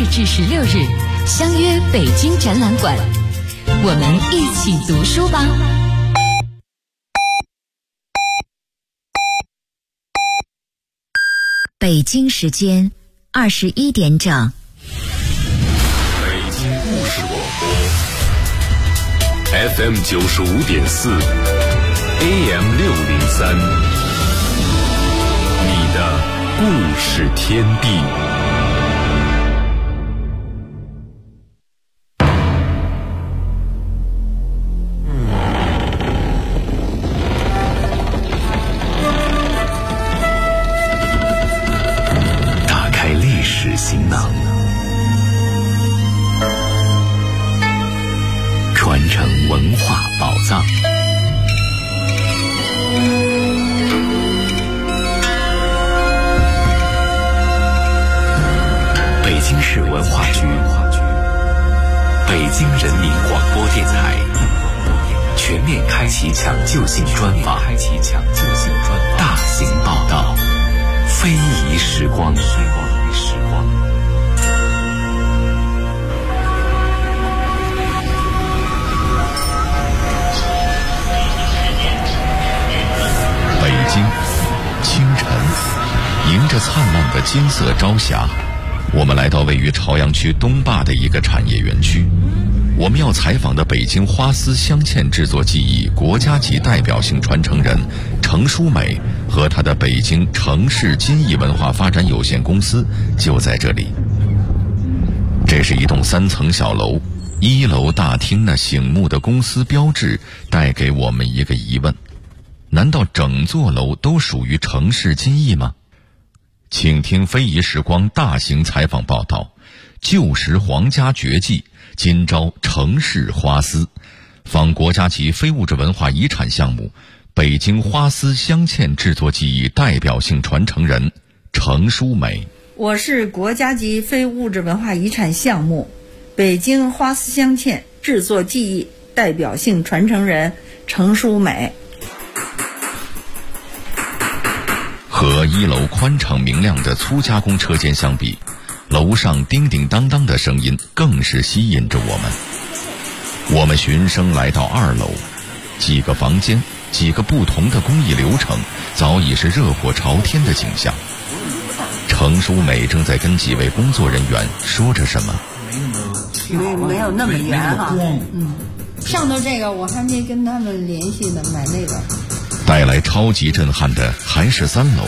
日至16日，相约北京展览馆，我们一起读书吧。北京时间21点整。 北京故事广播 FM 95.4 AM 603，你的故事天地。行囊，传承文化宝藏。北京市文化局、北京人民广播电台全面开启抢救性专访，大型报道，非遗时光。北京清晨，迎着灿烂的金色朝霞，我们来到位于朝阳区东坝的一个产业园区。我们要采访的北京花丝镶嵌制作技艺国家级代表性传承人程淑美和她的北京城市金艺文化发展有限公司就在这里。这是一栋3层小楼，1楼大厅那醒目的公司标志带给我们一个疑问：难道整座楼都属于城市金艺吗？请听非遗时光大型采访报道，旧时皇家绝技，今朝城市花丝，访国家级非物质文化遗产项目北京花丝镶嵌制作技艺代表性传承人程淑美。 我是国家级非物质文化遗产项目北京花丝镶嵌制作技艺代表性传承人程淑美。 和1楼宽敞明亮的粗加工车间相比，楼上叮叮当当的声音更是吸引着我们。我们循声来到2楼，几个房间，几个不同的工艺流程，早已是热火朝天的景象。程淑美正在跟几位工作人员说着什么。 没有那么严哈。 上头这个我还没跟他们联系呢，买那个。 带来超级震撼的还是3楼。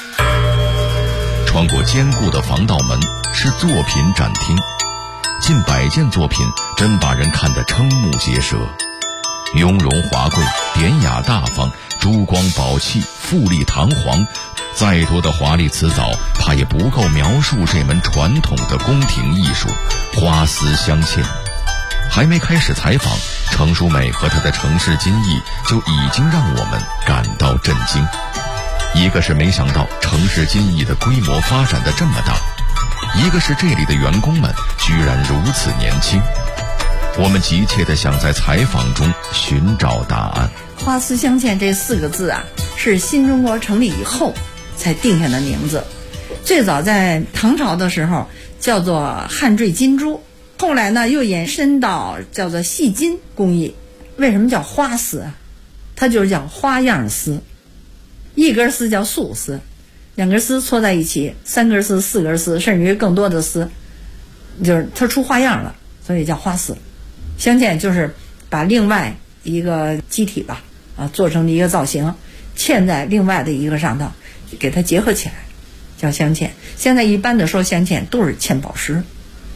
穿过坚固的防盗门是作品展厅，近100件作品真把人看得瞠目结舌，雍容华贵，典雅大方，珠光宝气，富丽堂皇，再多的华丽辞藻怕也不够描述这门传统的宫廷艺术花丝镶嵌。还没开始采访，程淑美和她的城市金艺就已经让我们感到震惊。一个是没想到城市金艺的规模发展的这么大，一个是这里的员工们居然如此年轻。我们急切地想在采访中寻找答案。 花丝镶嵌这4个字啊，是新中国成立以后才定下的名字。最早在唐朝的时候叫做汉缀金珠，后来呢又延伸到叫做细金工艺。为什么叫花丝啊？它就是叫花样丝。1根丝叫素丝，2根丝搓在一起，3根丝、4根丝，甚至于更多的丝，就是它出花样了，所以叫花丝。镶嵌就是把另外一个机体吧，做成一个造型，嵌在另外的一个上头，给它结合起来，叫镶嵌。现在一般的说镶嵌都是嵌宝石。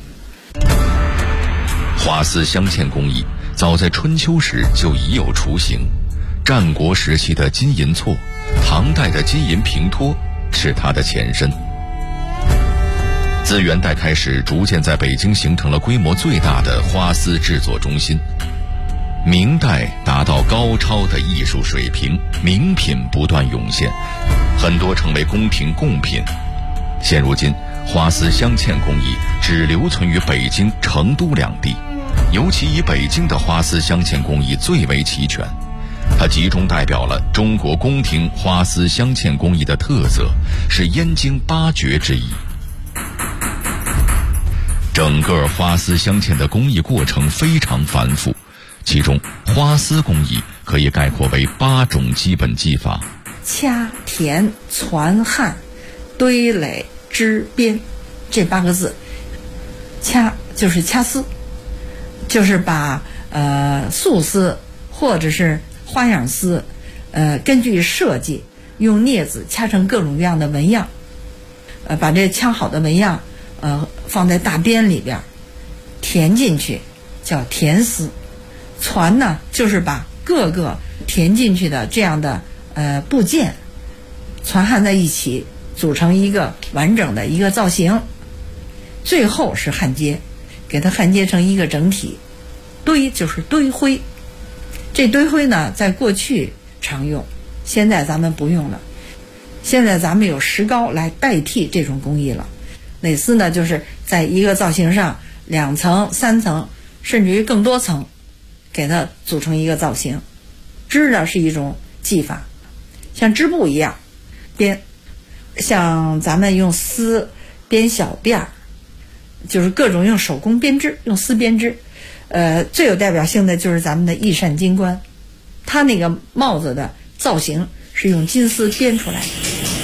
花丝镶嵌工艺早在春秋时就已有雏形，战国时期的金银错，唐代的金银平托是它的前身。自元代开始，逐渐在北京形成了规模最大的花丝制作中心。明代达到高超的艺术水平，名品不断涌现，很多成为宫廷贡品。现如今，花丝镶嵌工艺只留存于北京、成都2地，尤其以北京的花丝镶嵌工艺最为齐全。它集中代表了中国宫廷花丝镶嵌工艺的特色，是燕京8绝之一。 整个花丝镶嵌的工艺过程非常繁复，其中花丝工艺可以概括为8种基本技法： 掐、填、攒、焊、堆垒、织、编，这8个字。掐就是掐丝，就是把素丝或者是花样丝，根据设计用镊子掐成各种各样的纹样，把这掐好的纹样放在大鞭里边，填进去叫填丝。攒呢就是把各个填进去的这样的部件攒焊在一起，组成一个完整的一个造型。最后是焊接，给它焊接成一个整体。堆就是堆灰，这堆灰呢在过去常用，现在咱们不用了。现在咱们有石膏来代替这种工艺了。垒丝呢就是在一个造型上2层、3层甚至于更多层给它组成一个造型。织呢是一种技法，像织布一样编，像咱们用丝编小辫儿，就是各种用手工编织，用丝编织。最有代表性的就是咱们的一扇金冠，它那个帽子的造型是用金丝编出来的。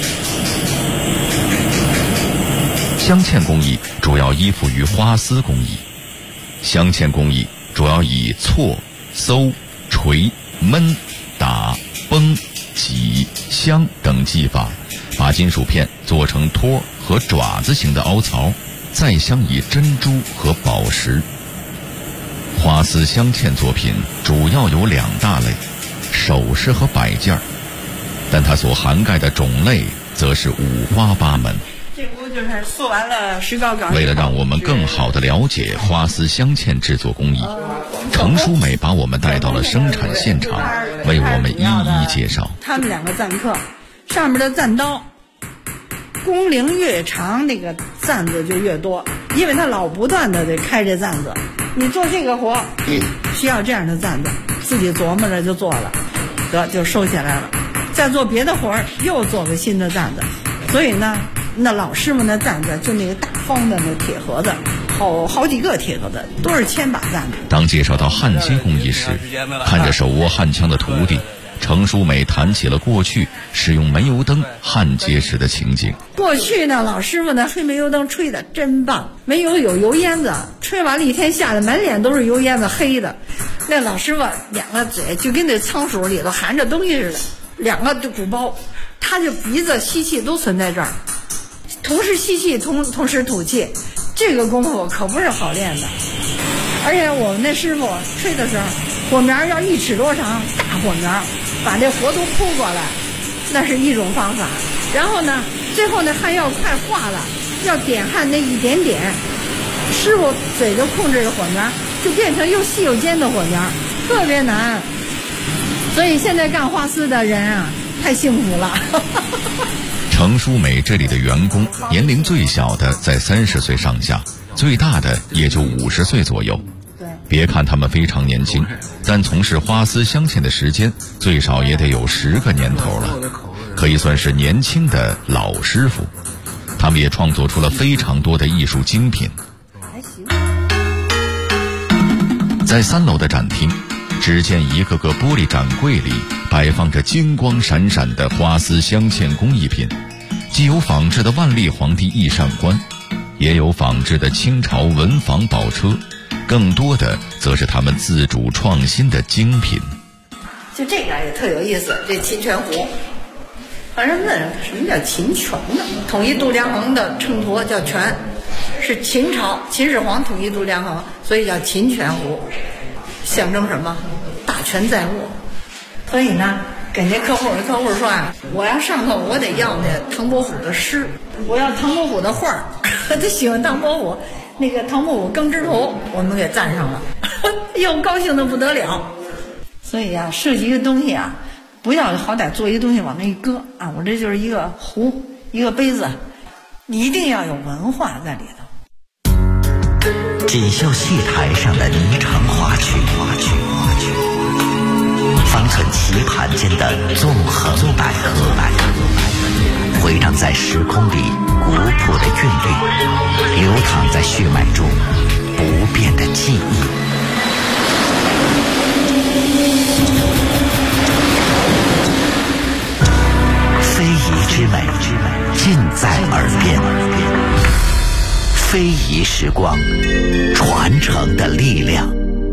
镶嵌工艺主要依附于花丝工艺，镶嵌工艺主要以错、搜、锤、闷、打、绷、挤、镶等技法，把金属片做成托和爪子形的凹槽，再镶以珍珠和宝石。花丝镶嵌作品主要有2大类，首饰和摆件，但它所涵盖的种类则是五花八门。 这不就是塑完了石膏钢？ 为了让我们更好地了解花丝镶嵌制作工艺，程淑美把我们带到了生产现场，为我们一一介绍。 他们2个簪客，上面的簪刀工龄越长，那个簪子就越多，因为他老不断的得开这簪子。你做这个活需要这样的簪子，自己琢磨着就做了，得就收起来了。再做别的活又做个新的簪子。所以呢，那老师们的簪子就那个大方的那铁盒子，好几个铁盒子，多少千把簪子。 当介绍到焊接工艺时，看着手握焊枪的徒弟，程淑美谈起了过去使用煤油灯焊接时的情景。 过去呢，老师傅呢吹煤油灯吹的真棒，煤油有油烟子，吹完了一天下来满脸都是油烟子，黑的。那老师傅2个嘴就跟那仓鼠里头含着东西似的，2个就鼓包，他就鼻子吸气都存在这儿，同时吸气同时吐气，这个功夫可不是好练的。而且我们那师傅吹的时候，火苗要1尺多长，大火苗把这活都扑过来，那是一种方法。然后呢，最后那焊要快化了，要点焊那一点点，师傅嘴就控制着火苗，就变成又细又尖的火苗，特别难。所以现在干花丝的人啊，太幸福了。 程淑美这里的员工年龄最小的在30岁上下，最大的也就50岁左右。别看他们非常年轻，但从事花丝镶嵌的时间最少也得有10个年头了，可以算是年轻的老师傅。他们也创作出了非常多的艺术精品。在3楼的展厅，只见一个个玻璃展柜里摆放着金光闪闪的花丝镶嵌工艺品，既有仿制的万历皇帝一扇冠，也有仿制的清朝文房宝车，更多的则是他们自主创新的精品。 就这个也特有意思，这秦泉壶。反正问什么叫秦泉呢？统一度量衡的秤砣叫泉，是秦朝秦始皇统一度量衡，所以叫秦泉壶，象征什么？大权在握。所以呢，给那客户说啊，我要上头我得要那唐伯虎的诗，我要唐伯虎的画儿，他喜欢唐伯虎。那个唐伯虎耕织图我们给赞上了，又高兴的不得了。所以啊，设计一个东西啊，不要好歹做一个东西往那一搁啊，我这就是一个壶一个杯子，你一定要有文化在里头。 锦绣戏台上的霓裳花曲，方寸棋盘间的纵横捭阖，回荡在时空里古朴的韵律，流淌在血脉中提时光，传承的力量。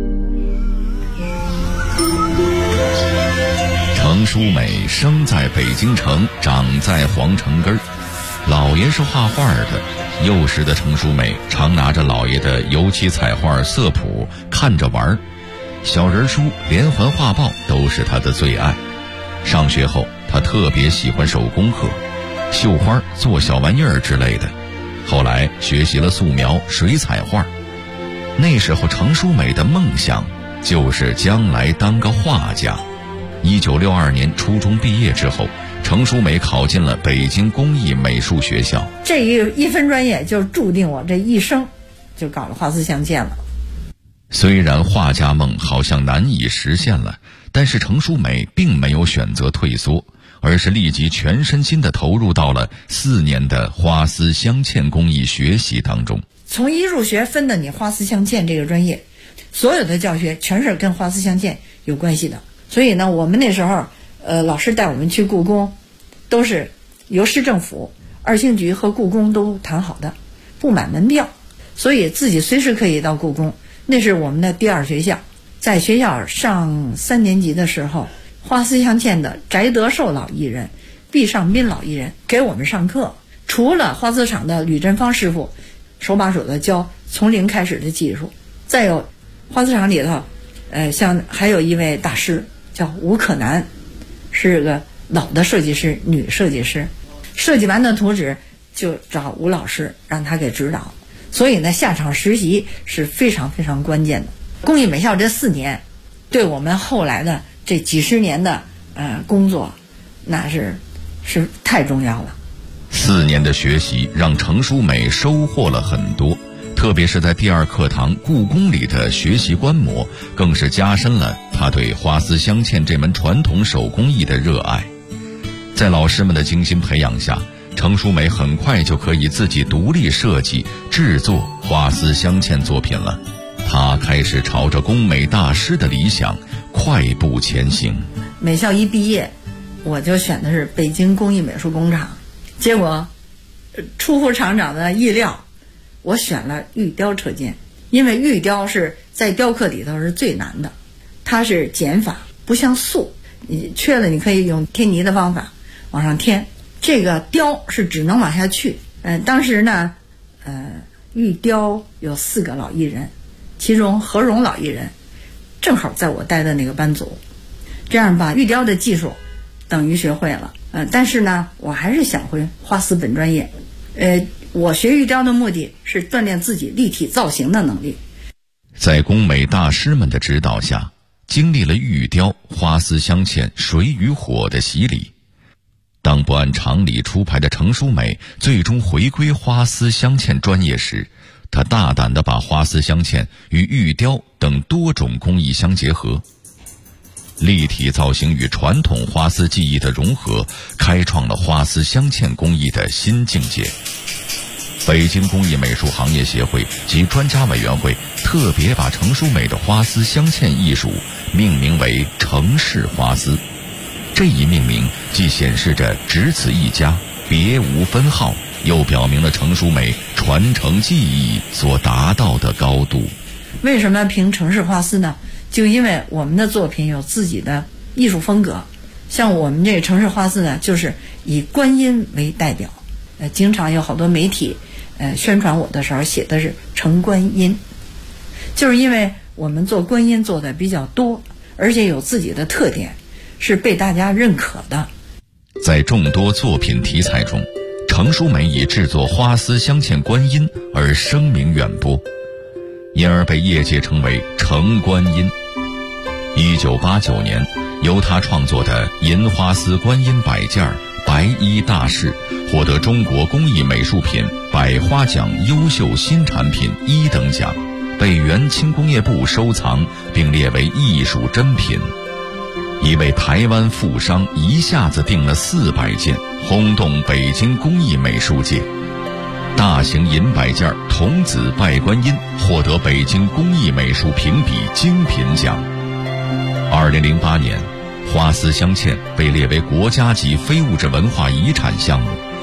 程淑美生在北京城，长在皇城根儿。老爷是画画的，幼时的程淑美常拿着老爷的油漆彩画色谱看着玩儿，小人书、连环画报都是她的最爱。上学后，她特别喜欢手工课，绣花、做小玩意儿之类的。后来学习了素描、水彩画。那时候程淑美的梦想就是将来当个画家。1962年初中毕业之后，程淑美考进了北京工艺美术学校。 这一分专业就注定我这一生就搞了花丝镶嵌了。 虽然画家梦好像难以实现了，但是程淑美并没有选择退缩，而是立即全身心地投入到了4年的花丝镶嵌工艺学习当中。 从一入学分的你花丝镶嵌这个专业，所有的教学全是跟花丝镶嵌有关系的。所以呢，我们那时候老师带我们去故宫，都是由市政府、二星局和故宫都谈好的，不买门票，所以自己随时可以到故宫。那是我们的第二学校。在学校上3年级的时候，花丝镶嵌的翟德寿老艺人、毕尚斌老艺人给我们上课。除了花丝厂的吕振芳师傅手把手的教从零开始的技术，再有花丝厂里头像还有一位大师叫吴可南，是个老的设计师，女设计师。设计完的图纸就找吴老师让他给指导。所以呢，下场实习是非常非常关键的。工艺美校这4年对我们后来的这几十年的工作那是太重要了。 4年的学习让程淑美收获了很多，特别是在第2课堂故宫里的学习观摩，更是加深了她对花丝镶嵌这门传统手工艺的热爱。在老师们的精心培养下，程淑美很快就可以自己独立设计、制作花丝镶嵌作品了。她开始朝着工美大师的理想快步前行。 美校一毕业，我就选的是北京工艺美术工厂，结果出乎厂长的意料，我选了玉雕车间。因为玉雕是在雕刻里头是最难的，它是减法，不像塑，你缺了你可以用贴泥的方法往上添，这个雕是只能往下去。当时呢玉雕有4个老艺人，其中何荣老艺人正好在我带的那个班组，这样把玉雕的技术等于学会了。但是呢，我还是想回花丝本专业。我学玉雕的目的是锻炼自己立体造型的能力。 在工美大师们的指导下，经历了玉雕、花丝镶嵌、水与火的洗礼。当不按常理出牌的程淑美最终回归花丝镶嵌专业时，她大胆地把花丝镶嵌与玉雕等多种工艺相结合，立体造型与传统花丝技艺的融合，开创了花丝镶嵌工艺的新境界。北京工艺美术行业协会及专家委员会特别把程淑美的花丝镶嵌艺术命名为程氏花丝。这一命名既显示着只此一家，别无分号，又表明了程淑美传承技艺所达到的高度。 为什么评程氏花丝呢？就因为我们的作品有自己的艺术风格。像我们这个程氏花丝呢，就是以观音为代表，经常有好多媒体宣传我的时候写的是程观音，就是因为我们做观音做的比较多，而且有自己的特点，是被大家认可的。 在众多作品题材中，程淑美以制作花丝镶嵌观音而声名远播，因而被业界称为程观音。1989年，由他创作的银花丝观音摆件白衣大士获得中国工艺美术品百花奖优秀新产品1等奖，被原轻工业部收藏并列为艺术珍品。一位台湾富商一下子订了400件，轰动北京工艺美术界。大型银摆件童子拜观音获得北京工艺美术评比精品奖。2008年，花丝镶嵌被列为国家级非物质文化遗产项目。程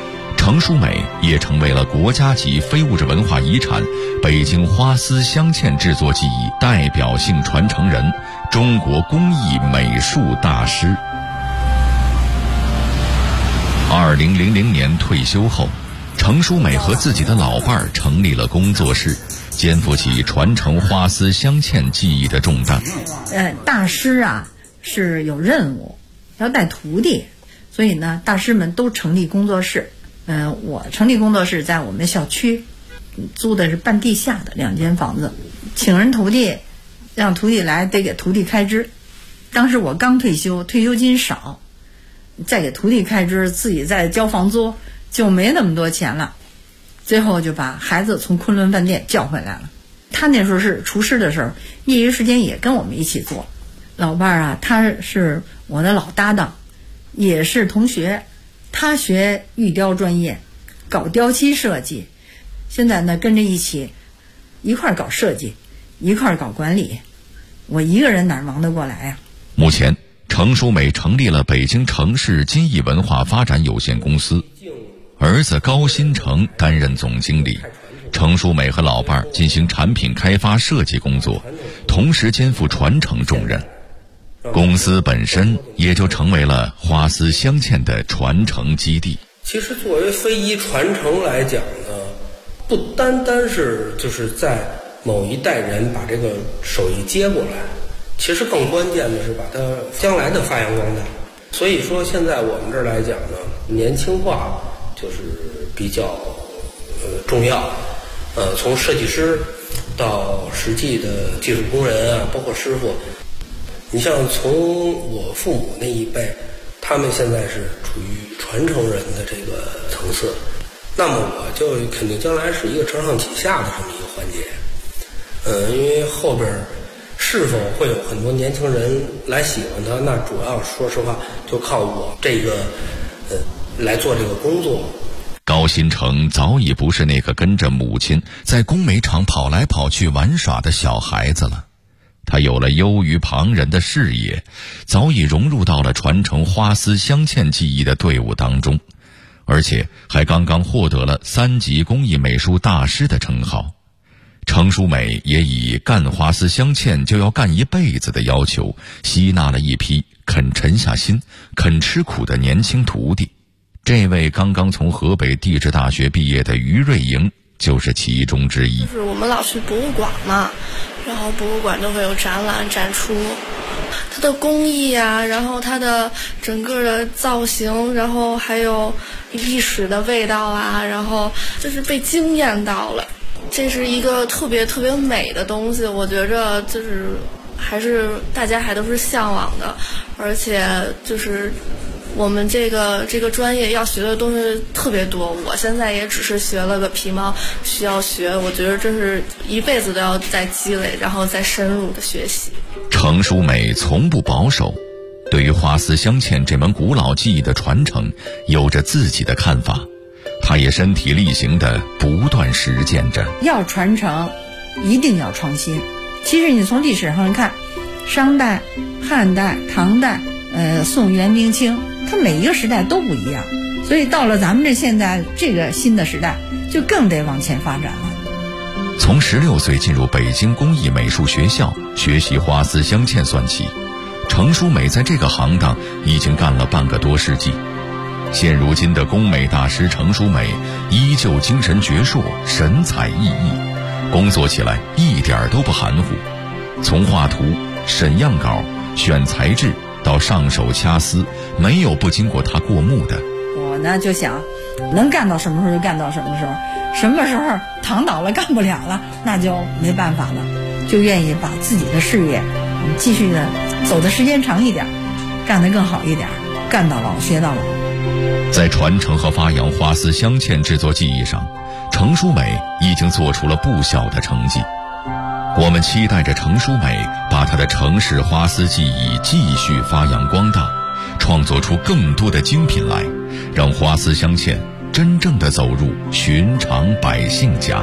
程淑美也成为了国家级非物质文化遗产北京花丝镶嵌制作技艺代表性传承人、中国工艺美术大师。2000年退休后，程淑美和自己的老伴儿成立了工作室，肩负起传承花丝镶嵌技艺的重担。 大师啊是有任务，要带徒弟，所以呢，大师们都成立工作室。我成立工作室在我们小区，租的是半地下的2间房子，请人徒弟，让徒弟来得给徒弟开支。当时我刚退休，退休金少，再给徒弟开支，自己再交房租，就没那么多钱了。最后就把孩子从昆仑饭店叫回来了。他那时候是厨师的时候，业余时间也跟我们一起做。老伴儿啊，他是我的老搭档，也是同学。他学玉雕专业，搞雕漆设计，现在呢跟着一块搞设计，一块搞管理。我一个人哪忙得过来呀？ 目前，程淑美成立了北京城市金艺文化发展有限公司，儿子高新成担任总经理。程淑美和老伴儿进行产品开发设计工作，同时肩负传承重任。公司本身也就成为了花丝镶嵌的传承基地。 其实作为非遗传承来讲呢，不单单是就是在某一代人把这个手艺接过来，其实更关键的是把它将来的发扬光大。所以说现在我们这儿来讲呢，年轻化就是比较重要。从设计师到实际的技术工人啊，包括师傅。你像从我父母那一辈，他们现在是处于传承人的这个层次，那么我就肯定将来是一个承上启下的这么一个环节。因为后边是否会有很多年轻人来喜欢它，那主要说实话就靠我这个来做这个工作。 高新成早已不是那个跟着母亲在工煤厂跑来跑去玩耍的小孩子了。他有了优于旁人的视野，早已融入到了传承花丝镶嵌技艺的队伍当中，而且还刚刚获得了3级工艺美术大师的称号。程淑美也以干花丝镶嵌就要干一辈子的要求，吸纳了一批肯沉下心、肯吃苦的年轻徒弟。这位刚刚从河北地质大学毕业的于瑞莹就是其中之一。 就是我们老去博物馆嘛，然后博物馆都会有展览展出它的工艺啊，然后它的整个的造型，然后还有历史的味道啊，然后就是被惊艳到了。这是一个特别特别美的东西，我觉着就是还是大家还都是向往的，而且就是我们这个专业要学的东西特别多，我现在也只是学了个皮毛，需要学，我觉得这是一辈子都要再积累，然后再深入的学习。 程淑美从不保守，对于花丝镶嵌这门古老技艺的传承有着自己的看法，她也身体力行地不断实践着。 要传承一定要创新。其实你从历史上看，商代、汉代、唐代、宋元明清，它每一个时代都不一样，所以到了咱们现在这个新的时代，就更得往前发展了。 从16岁进入北京工艺美术学校学习花丝镶嵌算起，程淑美在这个行当已经干了半个多世纪。现如今的工美大师程淑美依旧精神矍铄，神采奕奕，工作起来一点都不含糊。从画图、审样稿、选材质到上手掐丝，没有不经过他过目的。 我呢就想，能干到什么时候就干到什么时候，什么时候躺倒了干不了了，那就没办法了，就愿意把自己的事业继续的走的时间长一点，干得更好一点，干到老学到老。 在传承和发扬花丝镶嵌制作技艺上，程淑美已经做出了不小的成绩。我们期待着程淑美把她的城市花丝技艺继续发扬光大，创作出更多的精品来，让花丝镶嵌真正的走入寻常百姓家。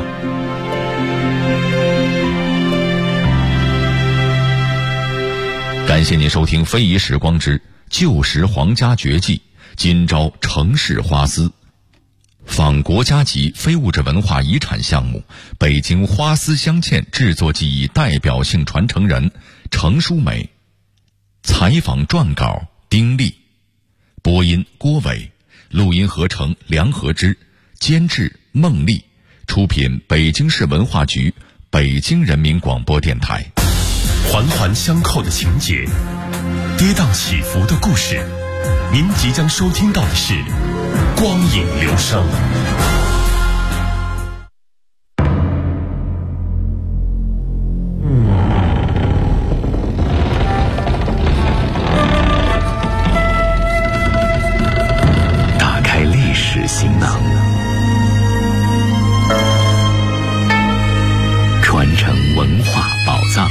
感谢您收听《非遗时光之旧时皇家绝技》，今朝城市花丝。 仿国家级非物质文化遗产项目北京花丝镶嵌制作技艺代表性传承人程淑梅，采访撰稿丁丽，播音郭伟，录音合成梁和之，监制孟丽，出品北京市文化局、北京人民广播电台。 环环相扣的情节，跌宕起伏的故事，您即将收听到的是光影流声。 打开历史行囊，传承文化宝藏。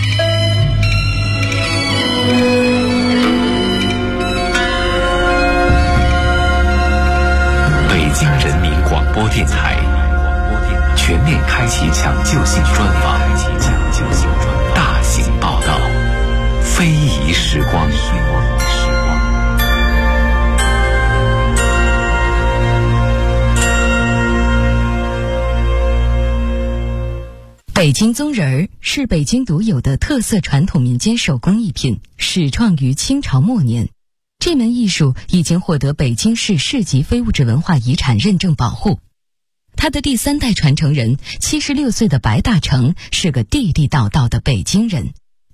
北京人民广播电台全面开启抢救性专访，大型报道，非遗时光。 北京宗人儿是北京独有的特色传统民间手工艺品，始创于清朝末年。这门艺术已经获得北京市市级非物质文化遗产认证保护。他的第3代传承人76岁的白大成是个地地道道的北京人。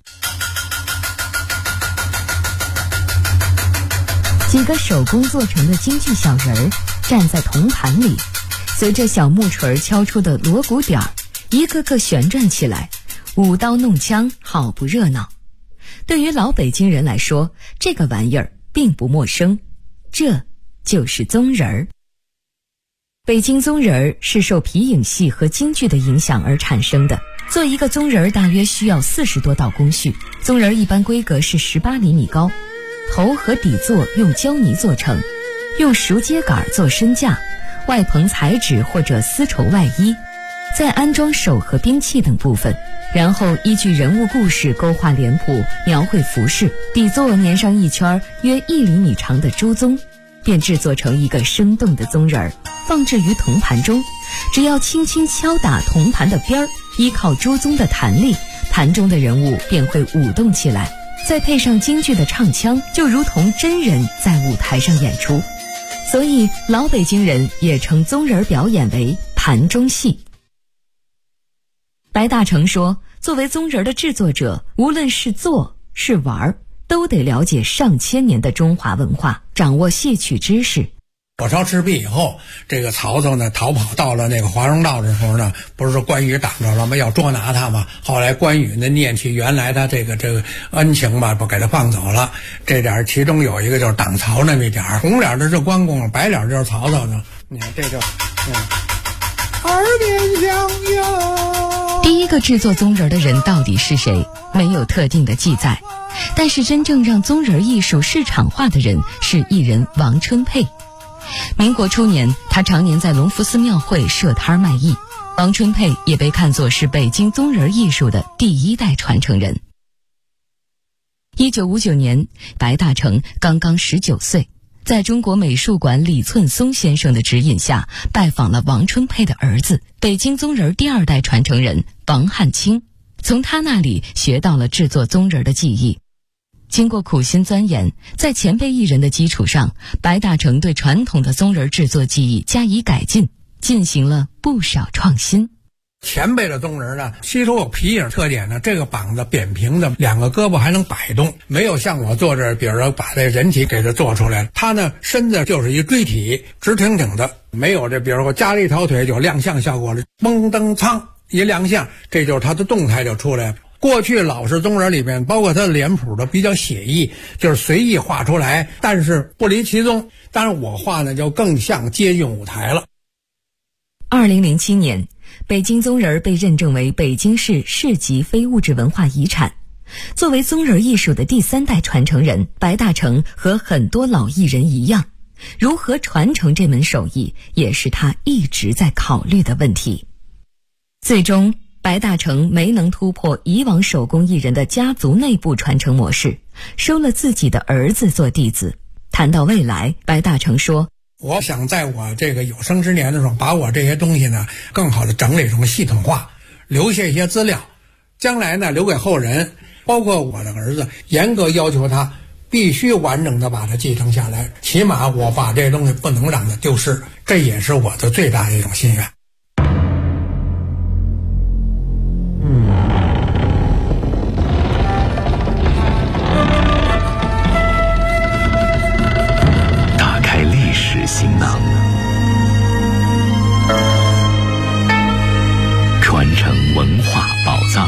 几个手工做成的京剧小人儿站在铜盘里，随着小木锤敲出的锣鼓点儿，一个个旋转起来，舞刀弄枪，好不热闹。对于老北京人来说，这个玩意儿并不陌生，这就是宗人儿。北京宗人儿是受皮影戏和京剧的影响而产生的。做一个宗人儿大约需要40多道工序，宗人儿一般规格是18厘米高，头和底座用胶泥做成，用熟秸秆做身架，外棚彩纸或者丝绸外衣，再安装手和兵器等部分，然后依据人物故事勾画脸谱，描绘服饰，底座粘上一圈约1厘米长的猪鬃，便制作成一个生动的宗人儿，放置于铜盘中。只要轻轻敲打铜盘的边儿，依靠猪鬃的弹力，盘中的人物便会舞动起来，再配上京剧的唱腔，就如同真人在舞台上演出。所以老北京人也称宗人表演为盘中戏。白大成说，作为宗人的制作者，无论是做是玩，都得了解上千年的中华文化，掌握戏曲知识。 火烧赤壁以后，这个曹操呢逃跑到了那个华容道的时候呢，不是说关羽挡着了吗？要捉拿他嘛。后来关羽呢念起原来他这个恩情吧，不给他放走了。这点其中有一个就是挡曹那么一点，红脸的是关公，白脸就是曹操呢。你看这就耳边响哟。 第一个制作宗人的人到底是谁？没有特定的记载。但是真正让宗人艺术市场化的人是艺人王春佩。民国初年，他常年在隆福寺庙会设摊卖艺。王春佩也被看作是北京宗人艺术的第1代传承人。1959年，白大成刚刚19岁，在中国美术馆李寸松先生的指引下，拜访了王春佩的儿子，北京宗人第2代传承人王汉卿，从他那里学到了制作宗人的技艺。经过苦心钻研，在前辈艺人的基础上，白大成对传统的宗人制作技艺加以改进，进行了不少创新。 前辈的宗人呢，吸收有皮影特点呢，这个膀子扁平的，2个胳膊还能摆动，没有像我做这，比如说把这人体给它做出来了。他呢身子就是一锥体，直挺挺的，没有这比如说加了一条腿就亮相效果了，嘣噔苍一亮相，这就是他的动态就出来了。过去老式宗人里面，包括他的脸谱的比较写意，就是随意画出来，但是不离其宗。当然我画呢就更像接近舞台了。 2007年，北京宗人被认证为北京市市级非物质文化遗产。作为宗人艺术的第3代传承人，白大成和很多老艺人一样，如何传承这门手艺，也是他一直在考虑的问题。最终，白大成没能突破以往手工艺人的家族内部传承模式，收了自己的儿子做弟子。谈到未来，白大成说， 我想在我这个有生之年的时候，把我这些东西呢更好的整理成系统化，留下一些资料，将来呢留给后人，包括我的儿子，严格要求他必须完整的把它继承下来，起码我把这东西不能让它丢失，这也是我的最大的一种心愿。 打开历史行囊，传承文化宝藏。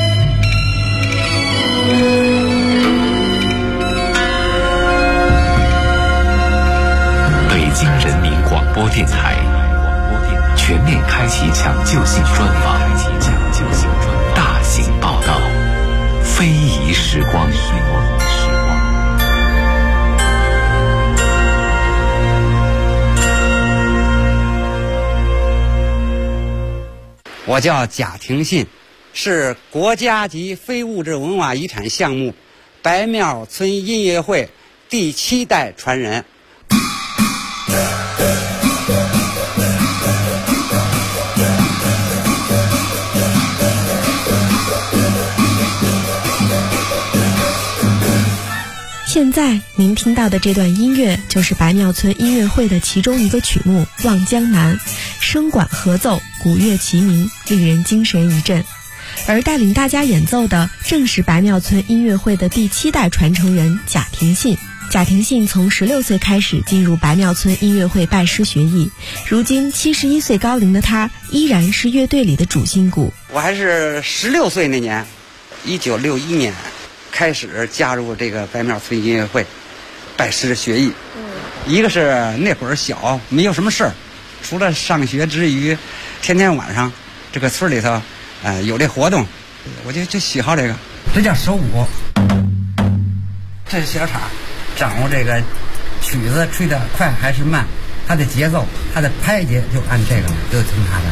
北京人民广播电台全面开启抢救性专访，大型报道，非遗时光。 我叫贾廷信，是国家级非物质文化遗产项目白庙村音乐会第7代传人。 现在您听到的这段音乐就是白庙村音乐会的其中一个曲目《望江南》，声管合奏，鼓乐齐鸣，令人精神一振。而带领大家演奏的正是白庙村音乐会的第7代传承人贾廷信。贾廷信从16岁开始进入白庙村音乐会拜师学艺，如今71岁高龄的他依然是乐队里的主心骨。 我还是16岁那年，1961年开始加入这个白庙村音乐会拜师学艺。一个是那会儿小，没有什么事儿，除了上学之余，天天晚上这个村里头有这活动，我就喜好这个。这叫手鼓，这是小叉，掌握这个曲子吹得快还是慢，它的节奏，它的拍节就按这个，就听它的。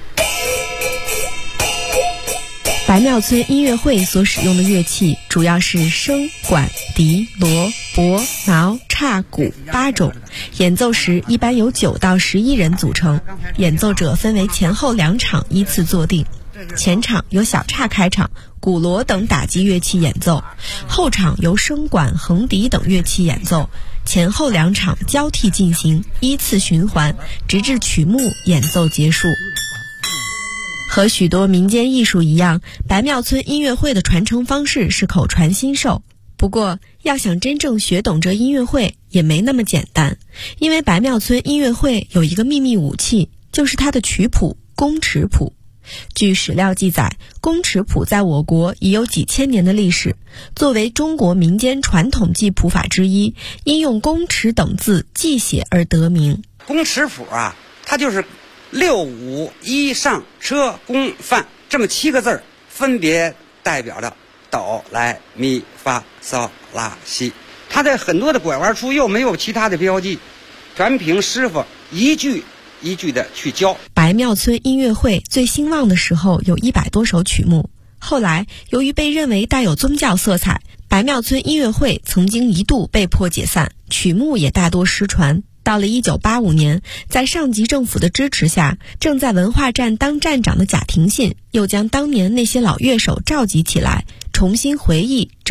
白庙村音乐会所使用的乐器主要是笙、管、笛、锣、钹、挠、叉、鼓8种，演奏时一般由9到11人组成，演奏者分为前后2场依次坐定。前场由小叉开场，鼓锣等打击乐器演奏，后场由笙管、横笛等乐器演奏，前后2场交替进行，依次循环，直至曲目演奏结束。和许多民间艺术一样，白庙村音乐会的传承方式是口传心授。不过，要想真正学懂这音乐会也没那么简单，因为白庙村音乐会有一个秘密武器，就是它的曲谱宫尺谱。据史料记载，宫尺谱在我国已有几千年的历史，作为中国民间传统记谱法之一，因用宫尺等字记写而得名。 宫尺谱啊，它就是6、5、1上车宫范这么7个字，分别代表着哆来咪发嗦拉西。它在很多的拐弯处又没有其他的标记，全凭师傅一句一句的去教。 白庙村音乐会最兴旺的时候有100多首曲目，后来由于被认为带有宗教色彩，白庙村音乐会曾经一度被迫解散，曲目也大多失传。到了1985年，在上级政府的支持下，正在文化站当站长的贾廷信又将当年那些老乐手召集起来，重新回忆